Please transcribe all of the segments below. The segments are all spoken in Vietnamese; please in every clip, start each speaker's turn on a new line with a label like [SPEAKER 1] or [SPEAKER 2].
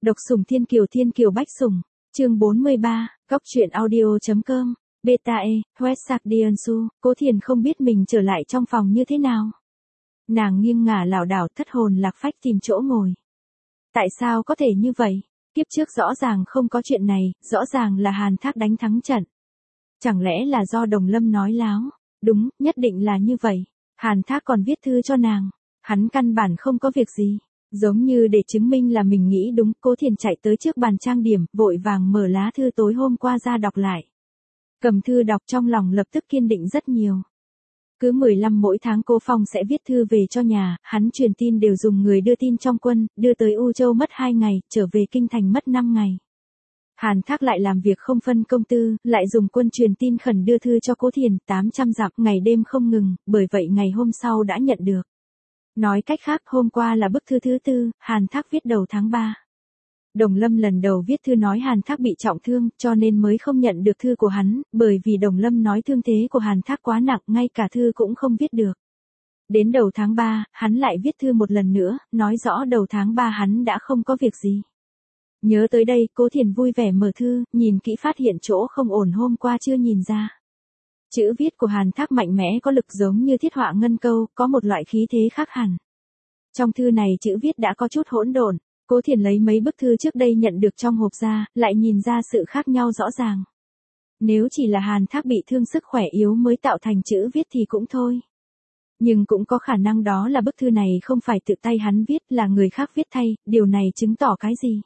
[SPEAKER 1] Độc sủng Thiên Kiều Bách Sủng, chương 43, Góc truyện audio.com, Beta E, Westsạc Diansu, Cố Thiền không biết mình trở lại trong phòng như thế nào. Nàng nghiêng ngả lảo đảo thất hồn lạc phách tìm chỗ ngồi. Tại sao có thể như vậy? Kiếp trước rõ ràng không có chuyện này, rõ ràng là Hàn Thác đánh thắng trận. Chẳng lẽ là do Đồng Lâm nói láo? Đúng, nhất định là như vậy. Hàn Thác còn viết thư cho nàng. Hắn căn bản không có việc gì. Giống như để chứng minh là mình nghĩ đúng, Cố Thiền chạy tới trước bàn trang điểm, vội vàng mở lá thư tối hôm qua ra đọc lại. Cầm thư đọc trong lòng lập tức kiên định rất nhiều. Cứ 15 mỗi tháng Cố Phong sẽ viết thư về cho nhà, hắn truyền tin đều dùng người đưa tin trong quân, đưa tới U Châu mất 2 ngày, trở về Kinh Thành mất 5 ngày. Hàn Thác lại làm việc không phân công tư, lại dùng quân truyền tin khẩn đưa thư cho Cố Thiền, 800 dặm, ngày đêm không ngừng, bởi vậy ngày hôm sau đã nhận được. Nói cách khác, hôm qua là bức thư thứ 4, Hàn Thác viết đầu tháng 3. Đồng Lâm lần đầu viết thư nói Hàn Thác bị trọng thương, cho nên mới không nhận được thư của hắn, bởi vì Đồng Lâm nói thương thế của Hàn Thác quá nặng, ngay cả thư cũng không viết được. Đến đầu tháng 3, hắn lại viết thư một lần nữa, nói rõ đầu tháng 3 hắn đã không có việc gì. Nhớ tới đây, Cố Thiền vui vẻ mở thư, nhìn kỹ phát hiện chỗ không ổn hôm qua chưa nhìn ra. Chữ viết của Hàn Thác mạnh mẽ có lực giống như thiết họa ngân câu, có một loại khí thế khác hẳn. Trong thư này chữ viết đã có chút hỗn độn. Cố Thiền lấy mấy bức thư trước đây nhận được trong hộp ra, lại nhìn ra sự khác nhau rõ ràng. Nếu chỉ là Hàn Thác bị thương sức khỏe yếu mới tạo thành chữ viết thì cũng thôi. Nhưng cũng có khả năng đó là bức thư này không phải tự tay hắn viết, là người khác viết thay, điều này chứng tỏ cái gì?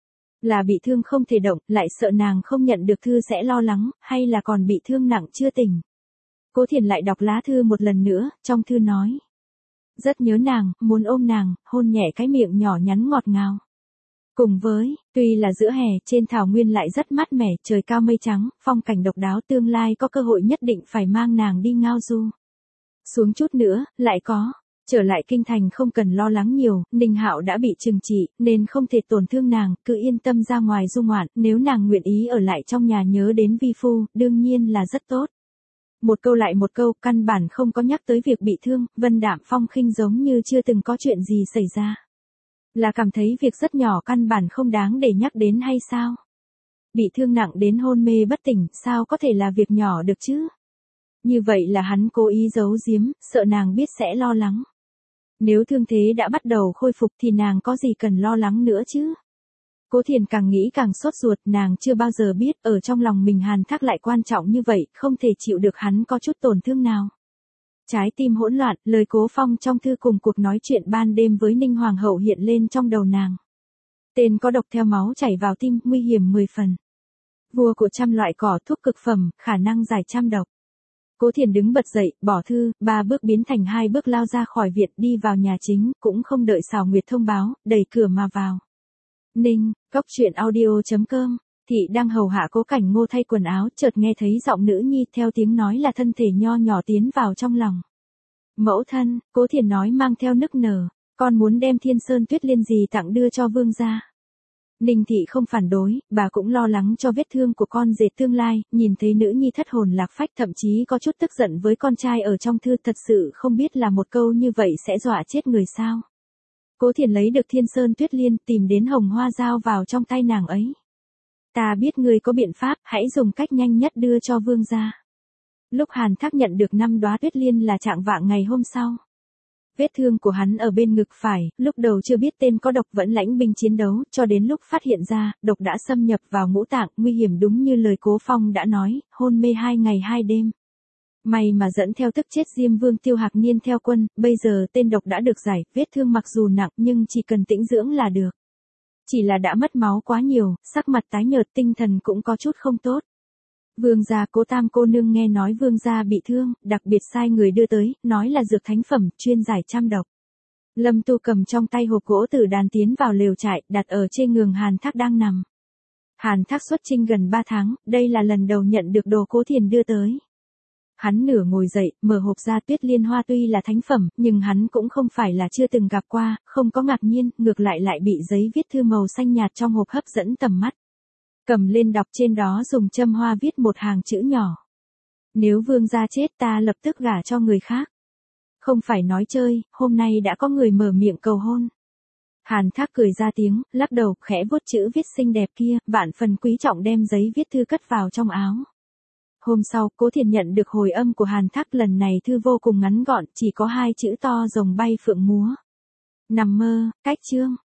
[SPEAKER 1] Là bị thương không thể động, lại sợ nàng không nhận được thư sẽ lo lắng, hay là còn bị thương nặng chưa tỉnh? Cố Thiền lại đọc lá thư một lần nữa, trong thư nói. Rất nhớ nàng, muốn ôm nàng, hôn nhẹ cái miệng nhỏ nhắn ngọt ngào. Cùng với, tuy là giữa hè, trên thảo nguyên lại rất mát mẻ, trời cao mây trắng, phong cảnh độc đáo, tương lai có cơ hội nhất định phải mang nàng đi ngao du. Xuống chút nữa, lại có. Trở lại Kinh Thành không cần lo lắng nhiều, Ninh Hạo đã bị trừng trị, nên không thể tổn thương nàng, cứ yên tâm ra ngoài du ngoạn, nếu nàng nguyện ý ở lại trong nhà nhớ đến vi phu, đương nhiên là rất tốt. Một câu lại một câu, căn bản không có nhắc tới việc bị thương, Vân Đạm Phong khinh giống như chưa từng có chuyện gì xảy ra. Là cảm thấy việc rất nhỏ căn bản không đáng để nhắc đến hay sao? Bị thương nặng đến hôn mê bất tỉnh, sao có thể là việc nhỏ được chứ? Như vậy là hắn cố ý giấu giếm, sợ nàng biết sẽ lo lắng. Nếu thương thế đã bắt đầu khôi phục thì nàng có gì cần lo lắng nữa chứ? Cố Thiền càng nghĩ càng sốt ruột, nàng chưa bao giờ biết ở trong lòng mình Hàn Thác lại quan trọng như vậy, không thể chịu được hắn có chút tổn thương nào. Trái tim hỗn loạn, lời Cố Phong trong thư cùng cuộc nói chuyện ban đêm với Ninh Hoàng hậu hiện lên trong đầu nàng. Tên có độc theo máu chảy vào tim, nguy hiểm 10 phần. Vua của trăm loại cỏ, thuốc cực phẩm, khả năng giải trăm độc. Cố Thiền đứng bật dậy, bỏ thư, 3 bước biến thành 2 bước lao ra khỏi viện, đi vào nhà chính, cũng không đợi Sào Nguyệt thông báo, đẩy cửa mà vào. Ninh, Góc truyện audio.com, Thị đang hầu hạ Cố Cảnh Ngô thay quần áo, chợt nghe thấy giọng nữ nhi theo tiếng nói là thân thể nho nhỏ tiến vào trong lòng. Mẫu thân, Cố Thiền nói mang theo nức nở, con muốn đem Thiên Sơn Tuyết Liên gì tặng đưa cho vương gia. Ninh Thị không phản đối, bà cũng lo lắng cho vết thương của con dệt tương lai, nhìn thấy nữ nhi thất hồn lạc phách thậm chí có chút tức giận với con trai ở trong thư, thật sự không biết là một câu như vậy sẽ dọa chết người sao. Cố Thiền lấy được Thiên Sơn Tuyết Liên, tìm đến hồng hoa dao vào trong tay nàng ấy. Ta biết ngươi có biện pháp, hãy dùng cách nhanh nhất đưa cho vương gia. Lúc Hàn Thác nhận được 5 đóa tuyết liên là trạng vạng ngày hôm sau. Vết thương của hắn ở bên ngực phải, lúc đầu chưa biết tên có độc vẫn lãnh binh chiến đấu, cho đến lúc phát hiện ra, độc đã xâm nhập vào ngũ tạng, nguy hiểm đúng như lời Cố Phong đã nói, hôn mê 2 ngày 2 đêm. May mà dẫn theo tức chết Diêm Vương Tiêu Hạc Niên theo quân, bây giờ tên độc đã được giải, vết thương mặc dù nặng nhưng chỉ cần tĩnh dưỡng là được. Chỉ là đã mất máu quá nhiều, sắc mặt tái nhợt, tinh thần cũng có chút không tốt. Vương gia Cố Tam cô nương nghe nói vương gia bị thương, đặc biệt sai người đưa tới, nói là dược thánh phẩm, chuyên giải trăm độc. Lâm Tu cầm trong tay hộp gỗ tử đàn tiến vào lều trại, đặt ở trên giường Hàn Thác đang nằm. Hàn Thác xuất chinh gần 3 tháng, đây là lần đầu nhận được đồ Cố Thiền đưa tới. Hắn nửa ngồi dậy, mở hộp ra, tuyết liên hoa tuy là thánh phẩm, nhưng hắn cũng không phải là chưa từng gặp qua, không có ngạc nhiên, ngược lại bị giấy viết thư màu xanh nhạt trong hộp hấp dẫn tầm mắt. Cầm lên đọc, trên đó dùng châm hoa viết một hàng chữ nhỏ. Nếu vương gia chết ta lập tức gả cho người khác. Không phải nói chơi, hôm nay đã có người mở miệng cầu hôn. Hàn Thác cười ra tiếng, lắc đầu, khẽ vuốt chữ viết xinh đẹp kia, vạn phần quý trọng đem giấy viết thư cất vào trong áo. Hôm sau, Cố Thiền nhận được hồi âm của Hàn Thác, lần này thư vô cùng ngắn gọn, chỉ có 2 chữ to rồng bay phượng múa. Nằm mơ, cách chương.